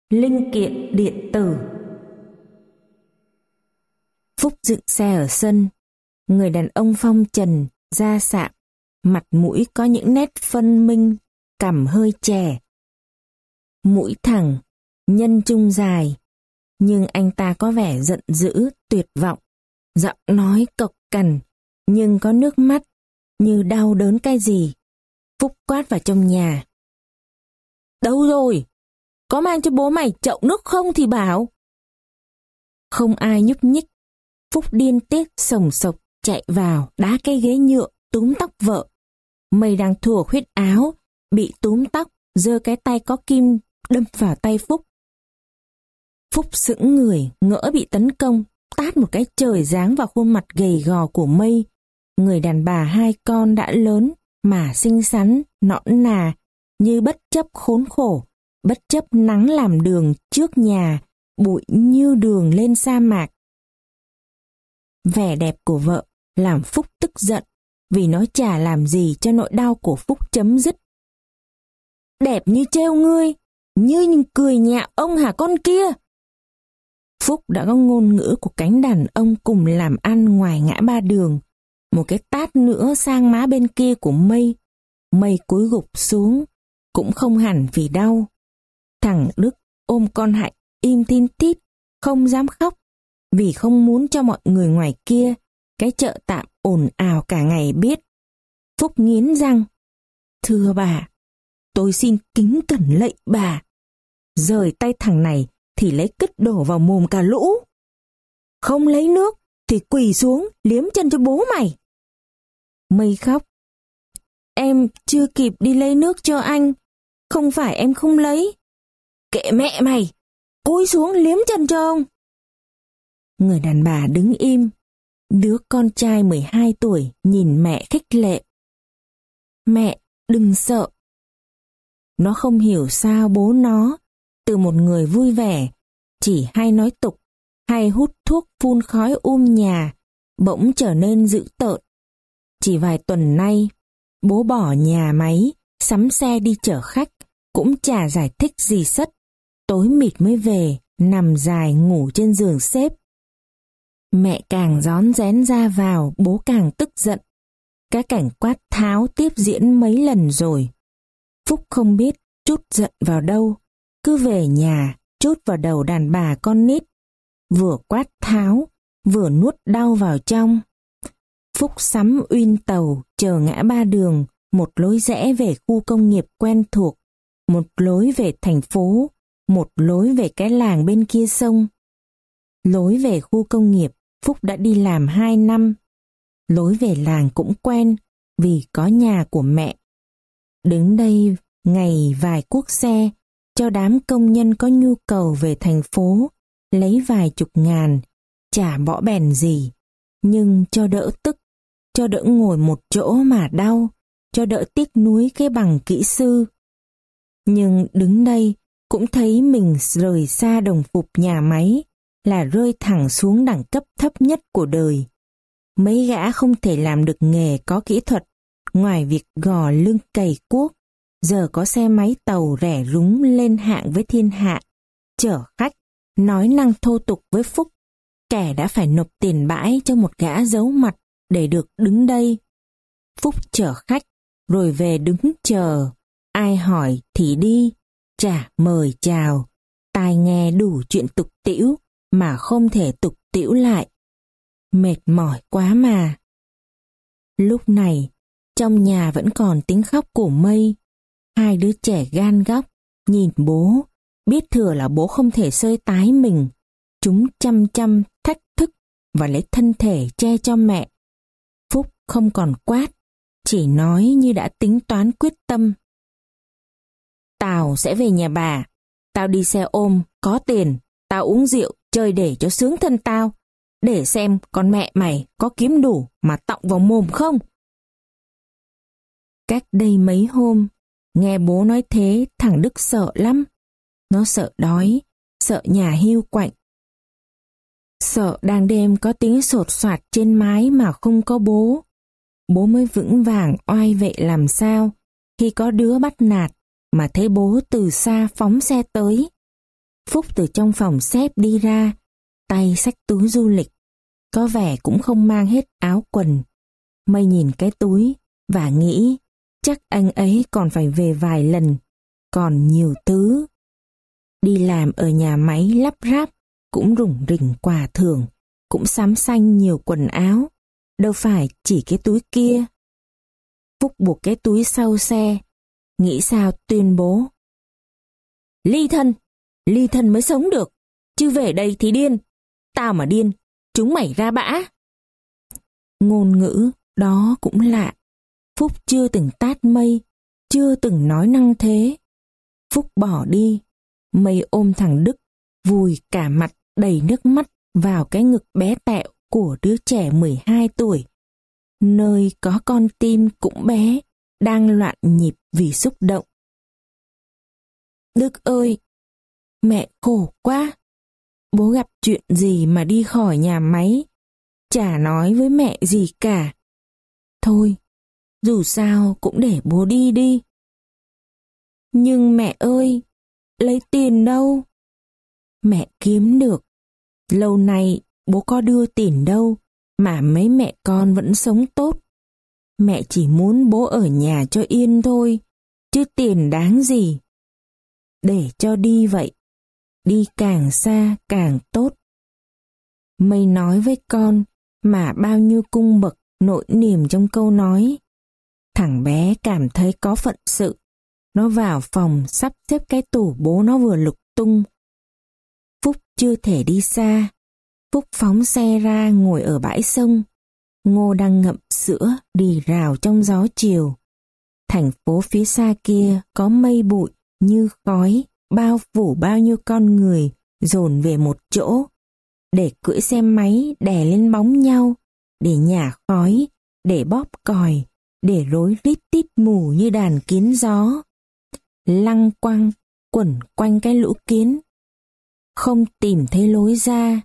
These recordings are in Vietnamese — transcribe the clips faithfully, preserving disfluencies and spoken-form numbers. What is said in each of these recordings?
Linh kiện điện tử. Phúc dựng xe ở sân. Người đàn ông phong trần, da sạm, mặt mũi có những nét phân minh, cằm hơi trẻ. Mũi thẳng, nhân trung dài, nhưng anh ta có vẻ giận dữ, tuyệt vọng. Giọng nói cộc cằn, nhưng có nước mắt, như đau đớn cái gì. Phúc quát vào trong nhà. Đâu rồi? Có mang cho bố mày chậu nước không thì bảo. Không ai nhúc nhích. Phúc điên tiết sồng sộc chạy vào đá cái ghế nhựa túm tóc vợ. Mây đang thùa khuyết áo, bị túm tóc, giơ cái tay có kim đâm vào tay Phúc. Phúc sững người, ngỡ bị tấn công, tát một cái trời giáng vào khuôn mặt gầy gò của Mây. Người đàn bà hai con đã lớn mà xinh xắn, nõn nà, như bất chấp khốn khổ, bất chấp nắng làm đường trước nhà, bụi như đường lên sa mạc. Vẻ đẹp của vợ làm Phúc tức giận, vì nó chả làm gì cho nỗi đau của Phúc chấm dứt. Đẹp như trêu ngươi, như cười nhạo ông hả con kia? Phúc đã có ngôn ngữ của cánh đàn ông cùng làm ăn ngoài ngã ba đường. Một cái tát nữa sang má bên kia của Mây. Mây cúi gục xuống, cũng không hẳn vì đau. Thằng Đức ôm con Hạnh im tin tít, không dám khóc, vì không muốn cho mọi người ngoài kia, cái chợ tạm ồn ào cả ngày biết. Phúc nghiến răng. Thưa bà, tôi xin kính cẩn lệnh bà. Rời tay thằng này thì lấy cứt đổ vào mồm cả lũ. Không lấy nước thì quỳ xuống liếm chân cho bố mày. Mây khóc. Em chưa kịp đi lấy nước cho anh. Không phải em không lấy. Kệ mẹ mày, cúi xuống liếm chân cho ông. Người đàn bà đứng im. Đứa con trai mười hai tuổi nhìn mẹ khích lệ. Mẹ, đừng sợ. Nó không hiểu sao bố nó, từ một người vui vẻ, chỉ hay nói tục, hay hút thuốc phun khói um nhà, bỗng trở nên dữ tợn. Chỉ vài tuần nay, bố bỏ nhà máy, sắm xe đi chở khách, cũng chả giải thích gì sất. Tối mịt mới về, nằm dài ngủ trên giường xếp. Mẹ càng rón rén ra vào, bố càng tức giận. Cái cảnh quát tháo tiếp diễn mấy lần rồi. Phúc không biết trút giận vào đâu, cứ về nhà trút vào đầu đàn bà con nít, vừa quát tháo, vừa nuốt đau vào trong. Phúc sắm uyên tàu chờ ngã ba đường, một lối rẽ về khu công nghiệp quen thuộc, một lối về thành phố, một lối về cái làng bên kia sông. Lối về khu công nghiệp, Phúc đã đi làm hai năm. Lối về làng cũng quen, vì có nhà của mẹ. Đứng đây ngày vài cuốc xe, cho đám công nhân có nhu cầu về thành phố, lấy vài chục ngàn, chả bỏ bèn gì. Nhưng cho đỡ tức, cho đỡ ngồi một chỗ mà đau, cho đỡ tiếc nuối cái bằng kỹ sư. Nhưng đứng đây cũng thấy mình rời xa đồng phục nhà máy, là rơi thẳng xuống đẳng cấp thấp nhất của đời. Mấy gã không thể làm được nghề có kỹ thuật, ngoài việc gò lưng cày cuốc, giờ có xe máy tàu rẻ rúng lên hạng với thiên hạ, chở khách, nói năng thô tục với Phúc. Kẻ đã phải nộp tiền bãi cho một gã giấu mặt để được đứng đây. Phúc chở khách, rồi về đứng chờ, ai hỏi thì đi, chả mời chào, tai nghe đủ chuyện tục tĩu mà không thể tục tĩu lại. Mệt mỏi quá mà. Lúc này, trong nhà vẫn còn tiếng khóc của Mây. Hai đứa trẻ gan góc, nhìn bố, biết thừa là bố không thể sơi tái mình. Chúng chăm chăm thách thức và lấy thân thể che cho mẹ. Phúc không còn quát, chỉ nói như đã tính toán quyết tâm. Tao sẽ về nhà bà, tao đi xe ôm, có tiền, tao uống rượu, chơi để cho sướng thân tao, để xem con mẹ mày có kiếm đủ mà tọng vào mồm không. Cách đây mấy hôm, nghe bố nói thế thằng Đức sợ lắm. Nó sợ đói, sợ nhà hiu quạnh. Sợ đang đêm có tiếng sột soạt trên mái mà không có bố. Bố mới vững vàng oai vệ làm sao khi có đứa bắt nạt mà thấy bố từ xa phóng xe tới. Phúc từ trong phòng xếp đi ra, tay xách túi du lịch. Có vẻ cũng không mang hết áo quần. Mây nhìn cái túi và nghĩ chắc anh ấy còn phải về vài lần, còn nhiều thứ. Đi làm ở nhà máy lắp ráp cũng rủng rỉnh quà thưởng, cũng sắm xanh nhiều quần áo, đâu phải chỉ cái túi kia. Phúc buộc cái túi sau xe, nghĩ sao tuyên bố: ly thân, ly thân mới sống được, chứ về đây thì điên. Tao mà điên, chúng mày ra bã. Ngôn ngữ đó cũng lạ. Phúc chưa từng tát Mây, chưa từng nói năng thế. Phúc bỏ đi, Mây ôm thằng Đức, vùi cả mặt đầy nước mắt vào cái ngực bé tẹo của đứa trẻ mười hai tuổi, nơi có con tim cũng bé, đang loạn nhịp vì xúc động. Đức ơi, mẹ khổ quá. Bố gặp chuyện gì mà đi khỏi nhà máy, chả nói với mẹ gì cả. Thôi, dù sao cũng để bố đi đi. Nhưng mẹ ơi, lấy tiền đâu? Mẹ kiếm được. Lâu nay bố có đưa tiền đâu mà mấy mẹ con vẫn sống tốt. Mẹ chỉ muốn bố ở nhà cho yên thôi, chứ tiền đáng gì. Để cho đi vậy, đi càng xa càng tốt. Mây nói với con mà bao nhiêu cung bậc nỗi niềm trong câu nói. Thằng bé cảm thấy có phận sự. Nó vào phòng sắp xếp cái tủ bố nó vừa lục tung. Phúc chưa thể đi xa. Phúc phóng xe ra ngồi ở bãi sông. Ngô đang ngậm sữa rì rào trong gió chiều. Thành phố phía xa kia có mây bụi như khói bao phủ bao nhiêu con người dồn về một chỗ, để cưỡi xe máy đè lên bóng nhau, để nhả khói, để bóp còi, để rối rít tít mù như đàn kiến gió. Lăng quăng quẩn quanh cái lũ kiến, không tìm thấy lối ra.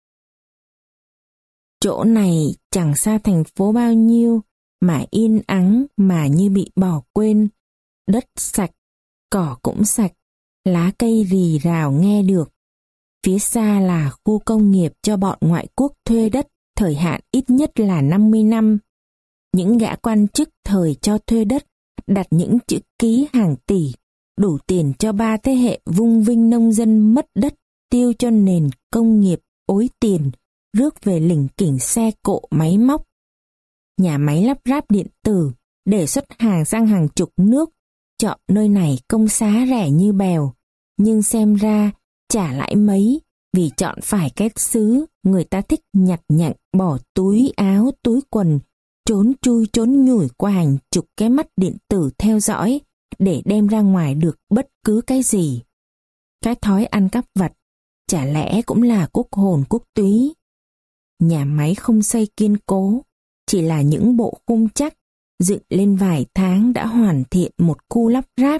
Chỗ này chẳng xa thành phố bao nhiêu, mà yên ắng mà như bị bỏ quên. Đất sạch, cỏ cũng sạch, lá cây rì rào nghe được. Phía xa là khu công nghiệp cho bọn ngoại quốc thuê đất, thời hạn ít nhất là năm mươi năm. Những gã quan chức thời cho thuê đất đặt những chữ ký hàng tỷ, đủ tiền cho ba thế hệ vung vinh nông dân mất đất, tiêu cho nền công nghiệp ối tiền, rước về lỉnh kỉnh xe cộ máy móc. Nhà máy lắp ráp điện tử để xuất hàng sang hàng chục nước, chọn nơi này công giá rẻ như bèo, nhưng xem ra trả lãi mấy, vì chọn phải cái xứ người ta thích nhặt nhạnh bỏ túi áo túi quần, trốn chui trốn nhủi qua hàng chục cái mắt điện tử theo dõi để đem ra ngoài được bất cứ cái gì. Cái thói ăn cắp vặt chả lẽ cũng là quốc hồn quốc túy. Nhà máy không xây kiên cố, chỉ là những bộ khung chắc dựng lên vài tháng đã hoàn thiện một khu lắp ráp.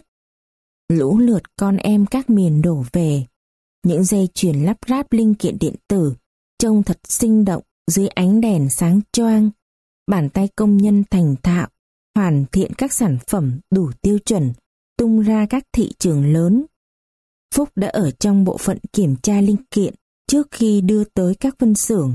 Lũ lượt con em các miền đổ về. Những dây chuyền lắp ráp linh kiện điện tử trông thật sinh động dưới ánh đèn sáng choang. Bàn tay công nhân thành thạo hoàn thiện các sản phẩm đủ tiêu chuẩn, tung ra các thị trường lớn. Phúc đã ở trong bộ phận kiểm tra linh kiện trước khi đưa tới các phân xưởng.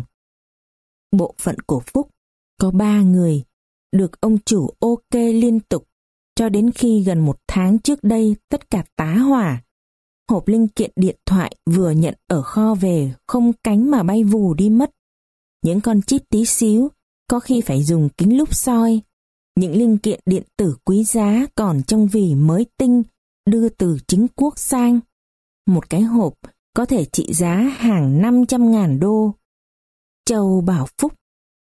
Bộ phận của Phúc có ba người, được ông chủ ok liên tục, cho đến khi gần một tháng trước đây tất cả tá hỏa. Hộp linh kiện điện thoại vừa nhận ở kho về không cánh mà bay vù đi mất. Những con chip tí xíu, có khi phải dùng kính lúp soi. Những linh kiện điện tử quý giá còn trong vỉ mới tinh, đưa từ chính quốc sang. Một cái hộp có thể trị giá hàng năm trăm ngàn đô. Châu bảo Phúc: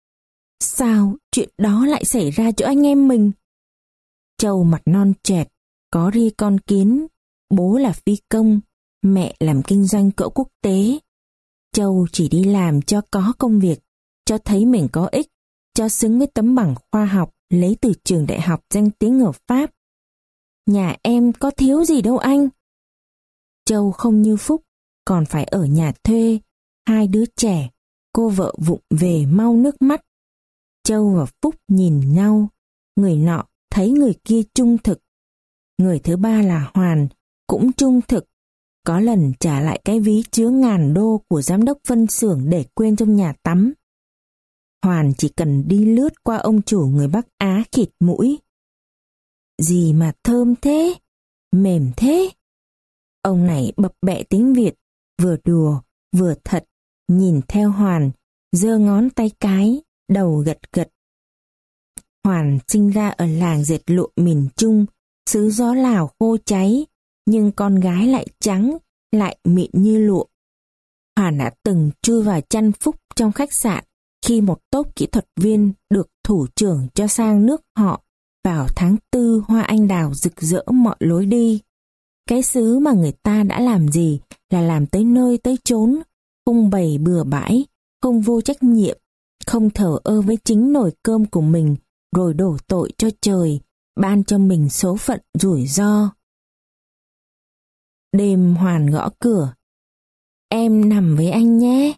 sao chuyện đó lại xảy ra chỗ anh em mình? Châu mặt non chẹt, có ria con kiến, bố là phi công, mẹ làm kinh doanh cỡ quốc tế. Châu chỉ đi làm cho có công việc, cho thấy mình có ích, cho xứng với tấm bằng khoa học lấy từ trường đại học danh tiếng ở Pháp. Nhà em có thiếu gì đâu anh. Châu không như Phúc, còn phải ở nhà thuê, hai đứa trẻ, cô vợ vụng về mau nước mắt. Châu và Phúc nhìn nhau, người nọ thấy người kia trung thực. Người thứ ba là Hoàn, cũng trung thực, Có lần trả lại cái ví chứa ngàn đô của giám đốc phân xưởng để quên trong nhà tắm. Hoàn chỉ cần đi lướt qua ông chủ người Bắc Á khịt mũi. Gì mà thơm thế, mềm thế. Ông này bập bẹ tiếng Việt, vừa đùa, vừa thật, nhìn theo Hoàn, giơ ngón tay cái, đầu gật gật. Hoàn sinh ra ở làng dệt lụa miền Trung, xứ gió Lào khô cháy, nhưng con gái lại trắng, lại mịn như lụa. Hoàn đã từng chui vào chăn Phúc trong khách sạn khi một tốp kỹ thuật viên được thủ trưởng cho sang nước họ vào tháng tư hoa anh đào rực rỡ mọi lối đi. Cái xứ mà người ta đã làm gì là làm tới nơi tới chốn, không bày bừa bãi, không vô trách nhiệm, không thờ ơ với chính nồi cơm của mình rồi đổ tội cho trời, ban cho mình số phận rủi ro. Đêm Hoàn gõ cửa. Em nằm với anh nhé.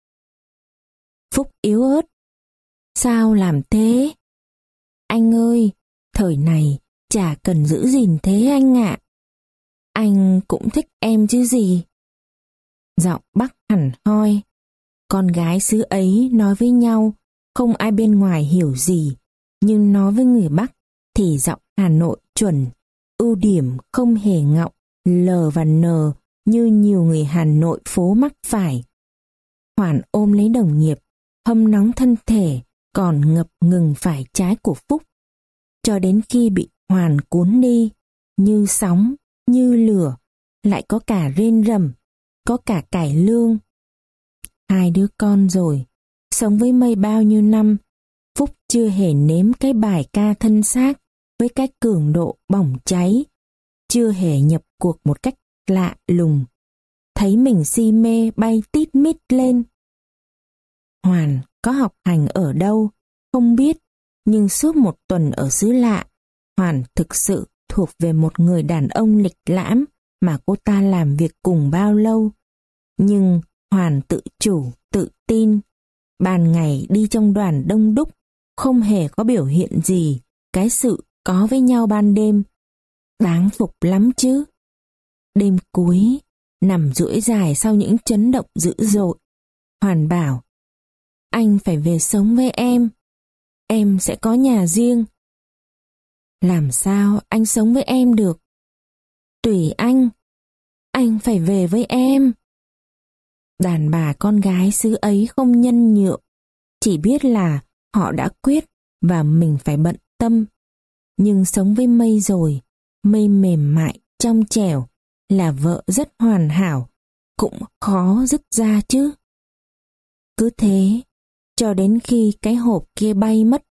Phúc yếu ớt. Sao làm thế? Anh ơi, thời này chả cần giữ gìn thế anh ạ. Anh cũng thích em chứ gì. Giọng Bắc hẳn hoi. Con gái xứ ấy nói với nhau, không ai bên ngoài hiểu gì, nhưng nói với người Bắc thì giọng Hà Nội chuẩn, ưu điểm không hề ngọng, L và N như nhiều người Hà Nội phố mắc phải. Hoàn ôm lấy đồng nghiệp, hâm nóng thân thể, còn ngập ngừng phải trái của Phúc. Cho đến khi bị Hoàn cuốn đi, như sóng, như lửa, lại có cả rên rầm, có cả cải lương. Hai đứa con rồi, sống với Mây bao nhiêu năm, Phúc chưa hề nếm cái bài ca thân xác với cái cường độ bỏng cháy, chưa hề nhập cuộc một cách lạ lùng, thấy mình si mê bay tít mít lên. Hoàn có học hành ở đâu, không biết, nhưng suốt một tuần ở xứ lạ, Hoàn thực sự thuộc về một người đàn ông lịch lãm mà cô ta làm việc cùng bao lâu. Nhưng Hoàn tự chủ, tự tin. Ban ngày đi trong đoàn đông đúc, không hề có biểu hiện gì, cái sự có với nhau ban đêm. Đáng phục lắm chứ. Đêm cuối, nằm duỗi dài sau những chấn động dữ dội, Hoàn bảo, anh phải về sống với em. Em sẽ có nhà riêng. Làm sao anh sống với em được? Tùy anh. Anh phải về với em. Đàn bà con gái xứ ấy không nhân nhượng, chỉ biết là họ đã quyết và mình phải bận tâm. Nhưng sống với Mây rồi, Mây mềm mại, trong trẻo, là vợ rất hoàn hảo, cũng khó dứt ra chứ. Cứ thế, cho đến khi cái hộp kia bay mất.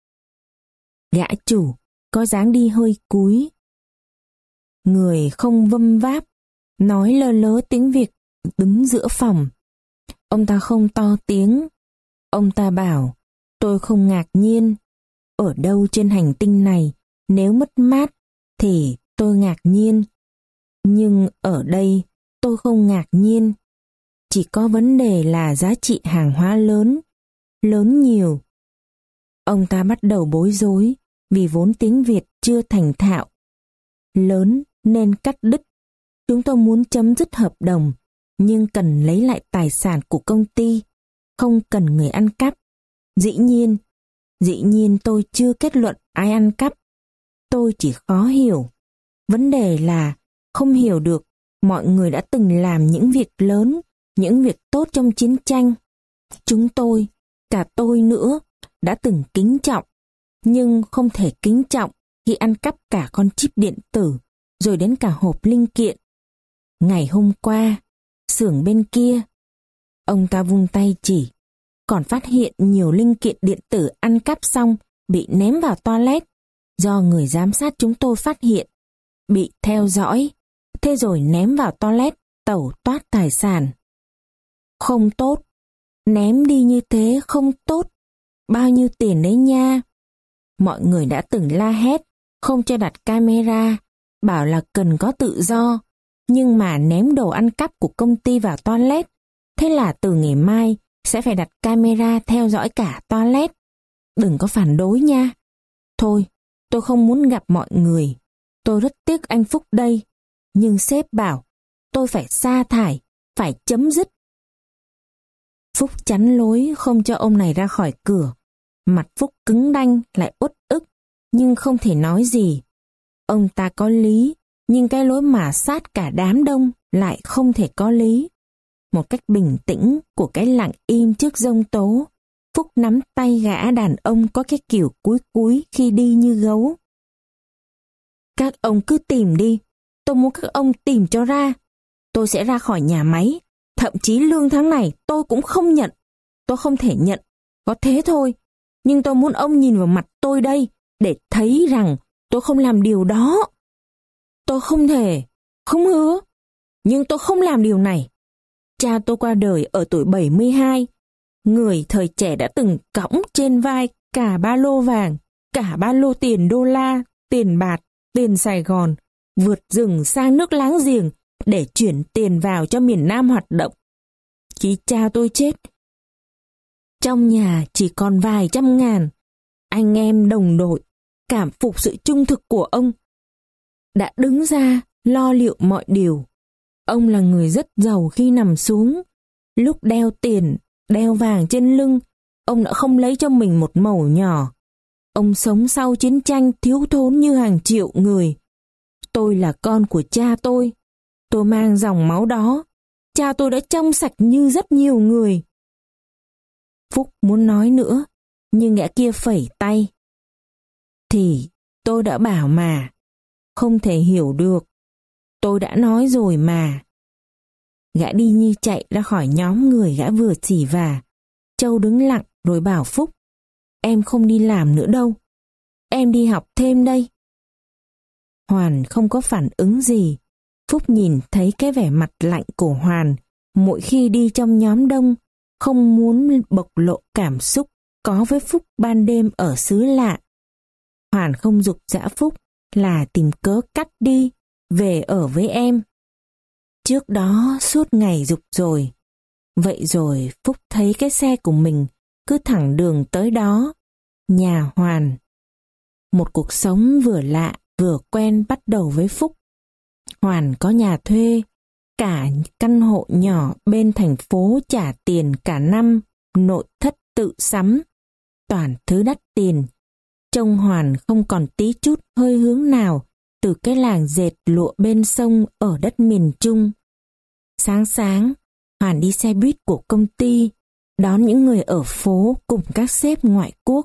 Gã chủ có dáng đi hơi cúi, người không vâm váp, nói lơ lớ tiếng Việt đứng giữa phòng. Ông ta không to tiếng. Ông ta bảo, tôi không ngạc nhiên. Ở đâu trên hành tinh này, nếu mất mát, thì tôi ngạc nhiên. Nhưng ở đây, tôi không ngạc nhiên. Chỉ có vấn đề là giá trị hàng hóa lớn, lớn nhiều. Ông ta bắt đầu bối rối, vì vốn tiếng Việt chưa thành thạo. Lớn nên cắt đứt. Chúng tôi muốn chấm dứt hợp đồng, nhưng cần lấy lại tài sản của công ty, không cần người ăn cắp. Dĩ nhiên, dĩ nhiên tôi chưa kết luận ai ăn cắp. Tôi chỉ khó hiểu. Vấn đề là không hiểu được mọi người đã từng làm những việc lớn, những việc tốt trong chiến tranh. Chúng tôi, cả tôi nữa, đã từng kính trọng, nhưng không thể kính trọng khi ăn cắp cả con chip điện tử, rồi đến cả hộp linh kiện. Ngày hôm qua, xưởng bên kia, ông ta vung tay chỉ, còn phát hiện nhiều linh kiện điện tử ăn cắp xong bị ném vào toilet, do người giám sát chúng tôi phát hiện, bị theo dõi, thế rồi ném vào toilet tẩu toát tài sản. Không tốt, ném đi như thế không tốt, bao nhiêu tiền đấy nha. Mọi người đã từng la hét, không cho đặt camera, bảo là cần có tự do, nhưng mà ném đồ ăn cắp của công ty vào toilet, thế là từ ngày mai sẽ phải đặt camera theo dõi cả toilet. Đừng có phản đối nha. Thôi, tôi không muốn gặp mọi người. Tôi rất tiếc anh Phúc đây, nhưng sếp bảo tôi phải sa thải, phải chấm dứt. Phúc chắn lối không cho ông này ra khỏi cửa. Mặt Phúc cứng đanh lại uất ức, nhưng không thể nói gì. Ông ta có lý, nhưng cái lối mà sát cả đám đông lại không thể có lý. Một cách bình tĩnh của cái lặng im trước giông tố, Phúc nắm tay gã đàn ông có cái kiểu cúi cúi khi đi như gấu. Các ông cứ tìm đi, tôi muốn các ông tìm cho ra. Tôi sẽ ra khỏi nhà máy, thậm chí lương tháng này tôi cũng không nhận. Tôi không thể nhận, có thế thôi. Nhưng tôi muốn ông nhìn vào mặt tôi đây, để thấy rằng tôi không làm điều đó. Tôi không thể, không hứa, nhưng tôi không làm điều này. Cha tôi qua đời ở tuổi bảy mươi hai. Người thời trẻ đã từng cõng trên vai cả ba lô vàng, cả ba lô tiền đô la, tiền bạc, tiền Sài Gòn, vượt rừng sang nước láng giềng để chuyển tiền vào cho miền Nam hoạt động. Khi cha tôi chết, trong nhà chỉ còn vài trăm ngàn. Anh em đồng đội cảm phục sự trung thực của ông, đã đứng ra lo liệu mọi điều. Ông là người rất giàu khi nằm xuống. Lúc đeo tiền, đeo vàng trên lưng, ông đã không lấy cho mình một mẩu nhỏ. Ông sống sau chiến tranh thiếu thốn như hàng triệu người. Tôi là con của cha tôi. Tôi mang dòng máu đó. Cha tôi đã trong sạch như rất nhiều người. Phúc muốn nói nữa, nhưng gã kia phẩy tay. Thì tôi đã bảo mà, không thể hiểu được. Tôi đã nói rồi mà. Gã đi như chạy ra khỏi nhóm người gã vừa chỉ vả. Châu đứng lặng rồi bảo Phúc, em không đi làm nữa đâu. Em đi học thêm đây. Hoàn không có phản ứng gì. Phúc nhìn thấy cái vẻ mặt lạnh của Hoàn mỗi khi đi trong nhóm đông, không muốn bộc lộ cảm xúc có với Phúc ban đêm ở xứ lạ. Hoàn không giục giã Phúc là tìm cớ cắt đi, về ở với em. Trước đó suốt ngày giục rồi. Vậy rồi Phúc thấy cái xe của mình cứ thẳng đường tới đó, nhà Hoàn. Một cuộc sống vừa lạ vừa quen bắt đầu với Phúc. Hoàn có nhà thuê, cả căn hộ nhỏ bên thành phố trả tiền cả năm, nội thất tự sắm, toàn thứ đắt tiền. Trông Hoàn không còn tí chút hơi hướng nào từ cái làng dệt lụa bên sông ở đất miền Trung. Sáng sáng, Hoàn đi xe buýt của công ty, đón những người ở phố cùng các sếp ngoại quốc.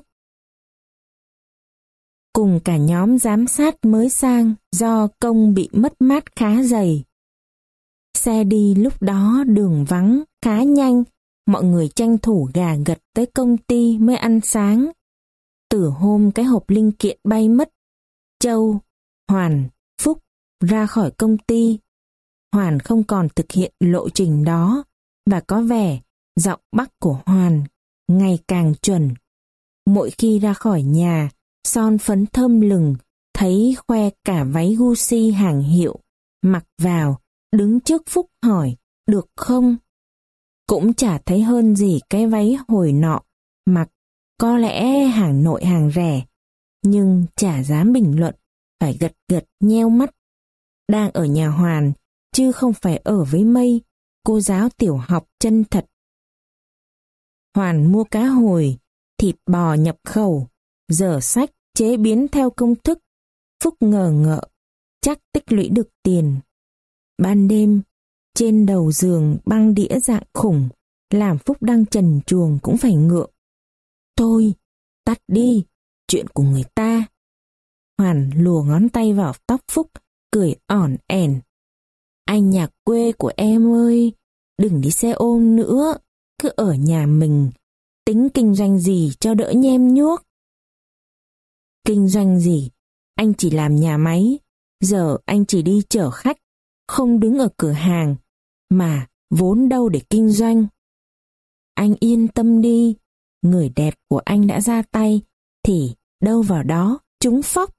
Cùng cả nhóm giám sát mới sang do công bị mất mát khá dày. Xe đi lúc đó đường vắng, khá nhanh, mọi người tranh thủ gà gật tới công ty mới ăn sáng. Từ hôm cái hộp linh kiện bay mất, Châu, Hoàn, Phúc ra khỏi công ty. Hoàn không còn thực hiện lộ trình đó, và có vẻ giọng Bắc của Hoàn ngày càng chuẩn. Mỗi khi ra khỏi nhà, son phấn thơm lừng, thấy khoe cả váy Gucci hàng hiệu, mặc vào, đứng trước Phúc hỏi, được không? Cũng chả thấy hơn gì cái váy hồi nọ, mặc có lẽ hàng nội hàng rẻ, nhưng chả dám bình luận, phải gật gật nheo mắt. Đang ở nhà Hoàn, chứ không phải ở với Mây, cô giáo tiểu học chân thật. Hoàn mua cá hồi, thịt bò nhập khẩu, dở sách chế biến theo công thức. Phúc ngờ ngợ, chắc tích lũy được tiền. Ban đêm, trên đầu giường băng đĩa dạng khủng, làm Phúc đang trần truồng cũng phải ngượng. Thôi, tắt đi, chuyện của người ta. Hoàn lùa ngón tay vào tóc Phúc, cười ỏn ẻn. Anh nhà quê của em ơi, đừng đi xe ôm nữa, cứ ở nhà mình, tính kinh doanh gì cho đỡ nhem nhuốc. Kinh doanh gì? Anh chỉ làm nhà máy, giờ anh chỉ đi chở khách, không đứng ở cửa hàng, mà vốn đâu để kinh doanh. Anh yên tâm đi, người đẹp của anh đã ra tay, thì đâu vào đó, trúng phóc.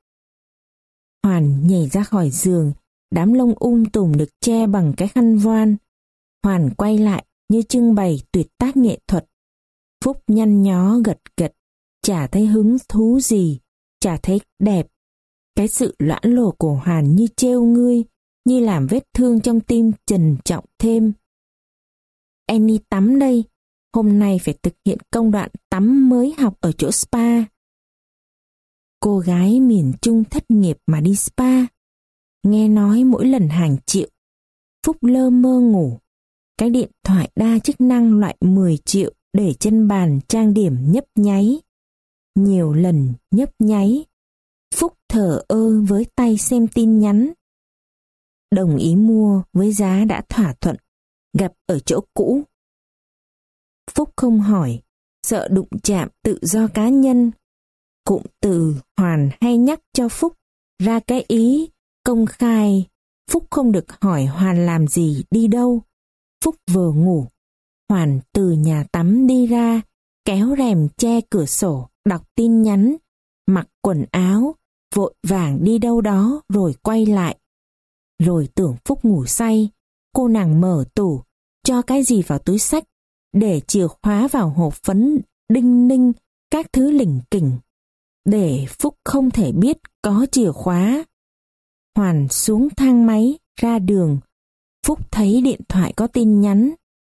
Hoàn nhảy ra khỏi giường, đám lông um tùm được che bằng cái khăn voan. Hoàn quay lại như trưng bày tuyệt tác nghệ thuật. Phúc nhăn nhó gật gật, chả thấy hứng thú gì, chả thấy đẹp. Cái sự loãng lổ của Hoàn như trêu ngươi, như làm vết thương trong tim trầm trọng thêm. Em đi tắm đây, hôm nay phải thực hiện công đoạn tắm mới học ở chỗ spa. Cô gái miền Trung thất nghiệp mà đi spa. Nghe nói mỗi lần hàng triệu. Phúc lơ mơ ngủ. Cái điện thoại đa chức năng loại mười triệu để trên bàn trang điểm nhấp nháy. Nhiều lần nhấp nháy. Phúc thờ ơ với tay xem tin nhắn. Đồng ý mua với giá đã thỏa thuận, gặp ở chỗ cũ. Phúc không hỏi, sợ đụng chạm tự do cá nhân. Cụm từ Hoàn hay nhắc cho Phúc ra cái ý công khai. Phúc không được hỏi Hoàn làm gì, đi đâu. Phúc vừa ngủ, Hoàn từ nhà tắm đi ra, kéo rèm che cửa sổ, đọc tin nhắn, mặc quần áo, vội vàng đi đâu đó rồi quay lại. Rồi tưởng Phúc ngủ say, cô nàng mở tủ, cho cái gì vào túi xách, để chìa khóa vào hộp phấn, đinh ninh, các thứ lỉnh kỉnh, để Phúc không thể biết có chìa khóa. Hoàn xuống thang máy, ra đường. Phúc thấy điện thoại có tin nhắn.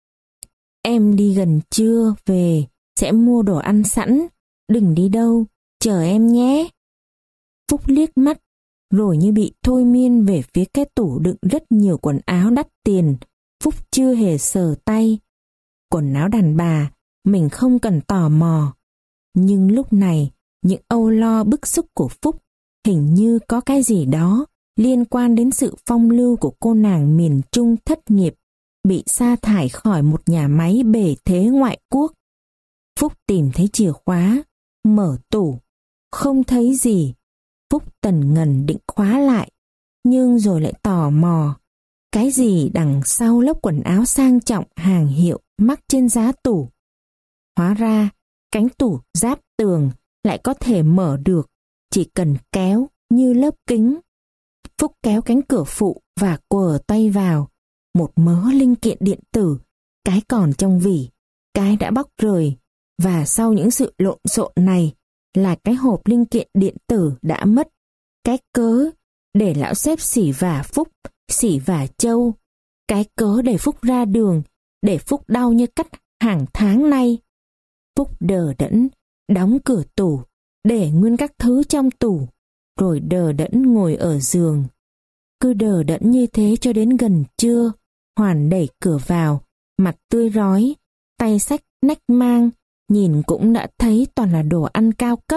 Em đi gần trưa về, sẽ mua đồ ăn sẵn, đừng đi đâu, chờ em nhé. Phúc liếc mắt, rồi như bị thôi miên về phía cái tủ đựng rất nhiều quần áo đắt tiền. Phúc chưa hề sờ tay. Quần áo đàn bà, mình không cần tò mò. Nhưng lúc này, những âu lo bức xúc của Phúc hình như có cái gì đó liên quan đến sự phong lưu của cô nàng miền Trung thất nghiệp, bị sa thải khỏi một nhà máy bề thế ngoại quốc. Phúc tìm thấy chìa khóa, mở tủ, không thấy gì. Phúc tần ngần định khóa lại, nhưng rồi lại tò mò. Cái gì đằng sau lớp quần áo sang trọng hàng hiệu mắc trên giá tủ? Hóa ra, cánh tủ giáp tường lại có thể mở được, chỉ cần kéo như lớp kính. Phúc kéo cánh cửa phụ và quờ tay vào. Một mớ linh kiện điện tử, cái còn trong vỉ, cái đã bóc rời. Và sau những sự lộn xộn này là cái hộp linh kiện điện tử đã mất. Cái cớ để lão xếp xỉ vả Phúc, xỉ vả Châu. Cái cớ để Phúc ra đường, để Phúc đau như cắt hàng tháng nay. Phúc đờ đẫn, đóng cửa tủ, để nguyên các thứ trong tủ, rồi đờ đẫn ngồi ở giường. Cứ đờ đẫn như thế cho đến gần trưa, Hoàn đẩy cửa vào, mặt tươi rói, tay xách nách mang, nhìn cũng đã thấy toàn là đồ ăn cao cấp.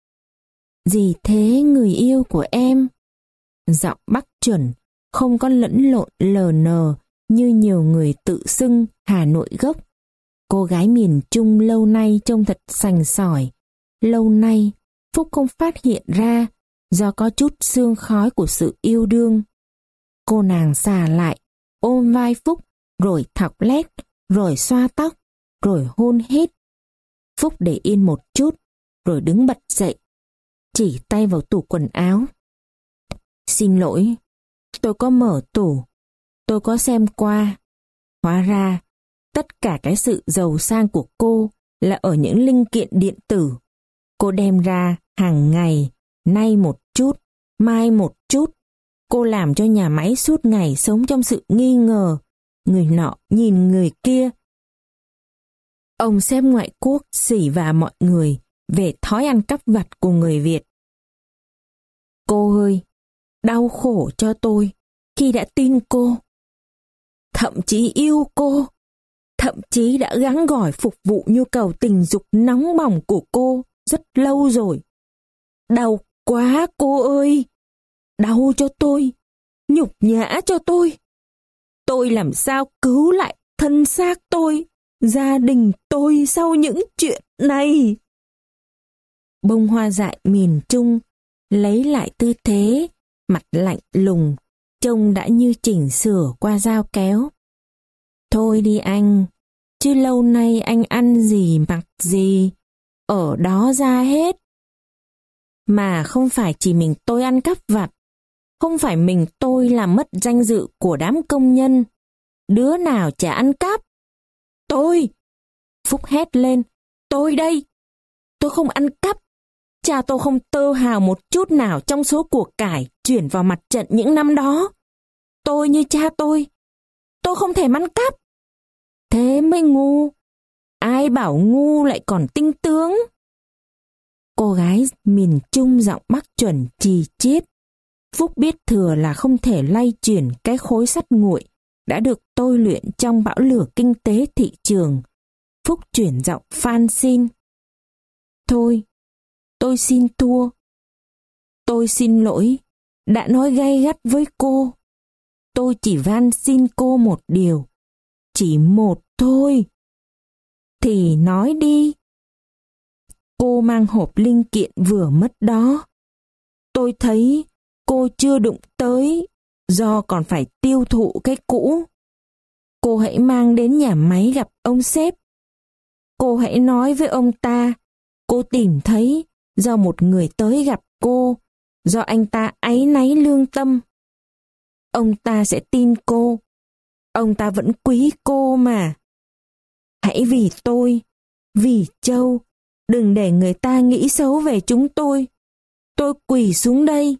Gì thế người yêu của em? Giọng Bắc chuẩn, không có lẫn lộn lờ nờ như nhiều người tự xưng Hà Nội gốc. Cô gái miền Trung lâu nay trông thật sành sỏi. Lâu nay, Phúc không phát hiện ra do có chút sương khói của sự yêu đương. Cô nàng xà lại, ôm vai Phúc, rồi thọc lét, rồi xoa tóc, rồi hôn hết. Phúc để yên một chút, rồi đứng bật dậy, chỉ tay vào tủ quần áo. Xin lỗi, tôi có mở tủ, tôi có xem qua. Hóa ra, tất cả cái sự giàu sang của cô là ở những linh kiện điện tử. Cô đem ra hàng ngày, nay một chút, mai một chút. Cô làm cho nhà máy suốt ngày sống trong sự nghi ngờ, người nọ nhìn người kia. Ông sếp ngoại quốc xỉ vả mọi người về thói ăn cắp vặt của người Việt. Cô ơi, đau khổ cho tôi khi đã tin cô. Thậm chí yêu cô, thậm chí đã gắng gỏi phục vụ nhu cầu tình dục nóng bỏng của cô rất lâu rồi. Đau quá cô ơi, đau cho tôi, nhục nhã cho tôi. Tôi làm sao cứu lại thân xác tôi, gia đình tôi sau những chuyện này? Bông hoa dại miền Trung lấy lại tư thế, mặt lạnh lùng, trông đã như chỉnh sửa qua dao kéo. Thôi đi anh, chứ lâu nay anh ăn gì mặc gì, ở đó ra hết. Mà không phải chỉ mình tôi ăn cắp vặt, không phải mình tôi làm mất danh dự của đám công nhân. Đứa nào chả ăn cắp? Tôi! Phúc hét lên, tôi đây! Tôi không ăn cắp. Cha tôi không tơ hào một chút nào trong số của cải chuyển vào mặt trận những năm đó. tôi như cha tôi. Tôi không thèm ăn cắp. Thế mới ngu. Ai bảo ngu lại còn tinh tướng. Cô gái miền Trung giọng Bắc chuẩn chì chiết. Phúc biết thừa là không thể lay chuyển cái khối sắt nguội đã được tôi luyện trong bão lửa kinh tế thị trường. Phúc chuyển giọng van xin. Thôi, tôi xin thua. Tôi xin lỗi, đã nói gay gắt với cô. Tôi chỉ van xin cô một điều. Chỉ một thôi. Thì nói đi. Cô mang hộp linh kiện vừa mất đó. Tôi thấy cô chưa đụng tới, do còn phải tiêu thụ cái cũ. Cô hãy mang đến nhà máy gặp ông sếp. Cô hãy nói với ông ta, cô tìm thấy do một người tới gặp cô, do anh ta áy náy lương tâm. Ông ta sẽ tin cô. Ông ta vẫn quý cô mà. Hãy vì tôi, vì Châu, đừng để người ta nghĩ xấu về chúng tôi. Tôi quỳ xuống đây.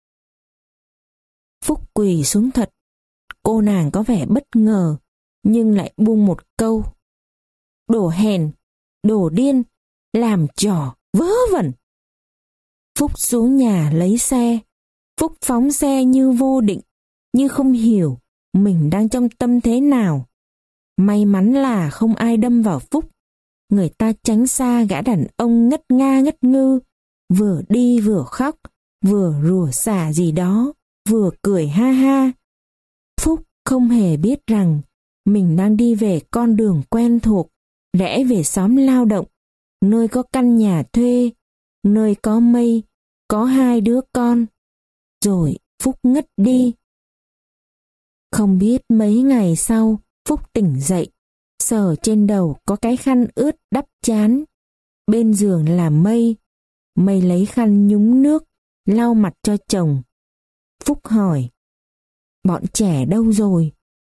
Phúc quỳ xuống thật. Cô nàng có vẻ bất ngờ, nhưng lại buông một câu. Đồ hèn, đồ điên, làm trò, vớ vẩn. Phúc xuống nhà lấy xe. Phúc phóng xe như vô định, như không hiểu mình đang trong tâm thế nào. May mắn là không ai đâm vào Phúc. Người ta tránh xa gã đàn ông ngất nga ngất ngư, vừa đi vừa khóc, vừa rủa xả gì đó, vừa cười ha ha. Phúc không hề biết rằng mình đang đi về con đường quen thuộc, rẽ về xóm lao động, nơi có căn nhà thuê, nơi có mây, có hai đứa con. Rồi Phúc ngất đi. Không biết mấy ngày sau, Phúc tỉnh dậy, sờ trên đầu có cái khăn ướt đắp chán. Bên giường là Mây. Mây lấy khăn nhúng nước, lau mặt cho chồng. Phúc hỏi, bọn trẻ đâu rồi?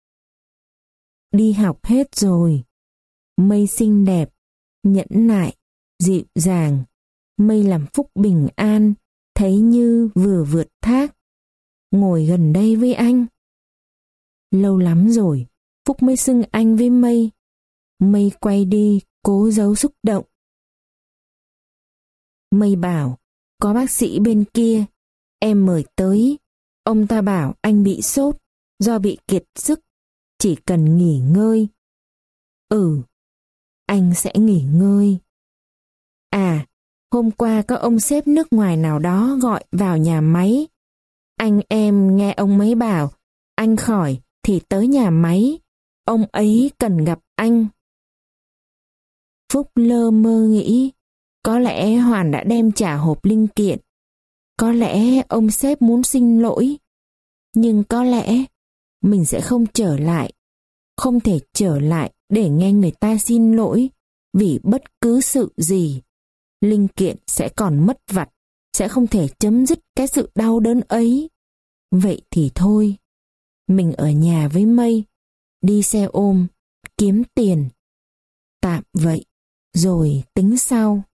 Đi học hết rồi. Mây xinh đẹp, nhẫn nại, dịu dàng. Mây làm Phúc bình an, thấy như vừa vượt thác. Ngồi gần đây với anh. Lâu lắm rồi, Phúc mới xưng anh với Mây. Mây quay đi, cố giấu xúc động. Mây bảo, có bác sĩ bên kia, em mời tới. Ông ta bảo anh bị sốt, do bị kiệt sức, chỉ cần nghỉ ngơi. Ừ, anh sẽ nghỉ ngơi. À, hôm qua có ông sếp nước ngoài nào đó gọi vào nhà máy. Anh em nghe ông ấy bảo, anh khỏi thì tới nhà máy. Ông ấy cần gặp anh. Phúc lơ mơ nghĩ, có lẽ Hoàn đã đem trả hộp linh kiện. Có lẽ ông sếp muốn xin lỗi. Nhưng có lẽ mình sẽ không trở lại. Không thể trở lại để nghe người ta xin lỗi vì bất cứ sự gì. Linh kiện sẽ còn mất vặt, sẽ không thể chấm dứt cái sự đau đớn ấy. Vậy thì thôi. Mình ở nhà với Mây, đi xe ôm, kiếm tiền. Tạm vậy, rồi tính sau.